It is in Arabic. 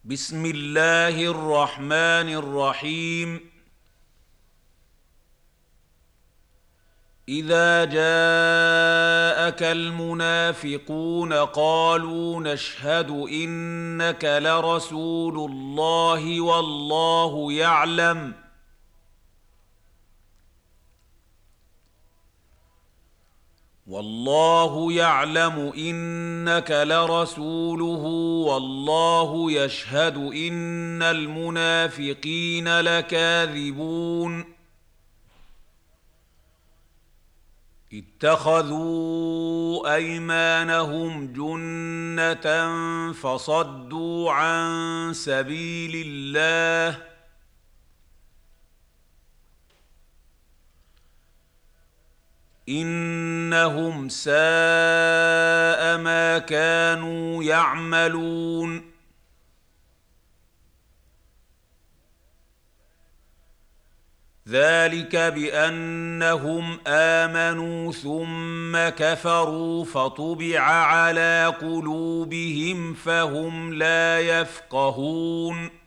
بسم الله الرحمن الرحيم. إذا جاءك المنافقون قالوا نشهد إنك لرسول الله والله يعلم إنك لرسوله والله يشهد إن المنافقين لكاذبون. اتخذوا أيمانهم جنة فصدوا عن سبيل الله، إنهم ساء ما كانوا يعملون. ذلك بأنهم آمنوا ثم كفروا فطبع على قلوبهم فهم لا يفقهون.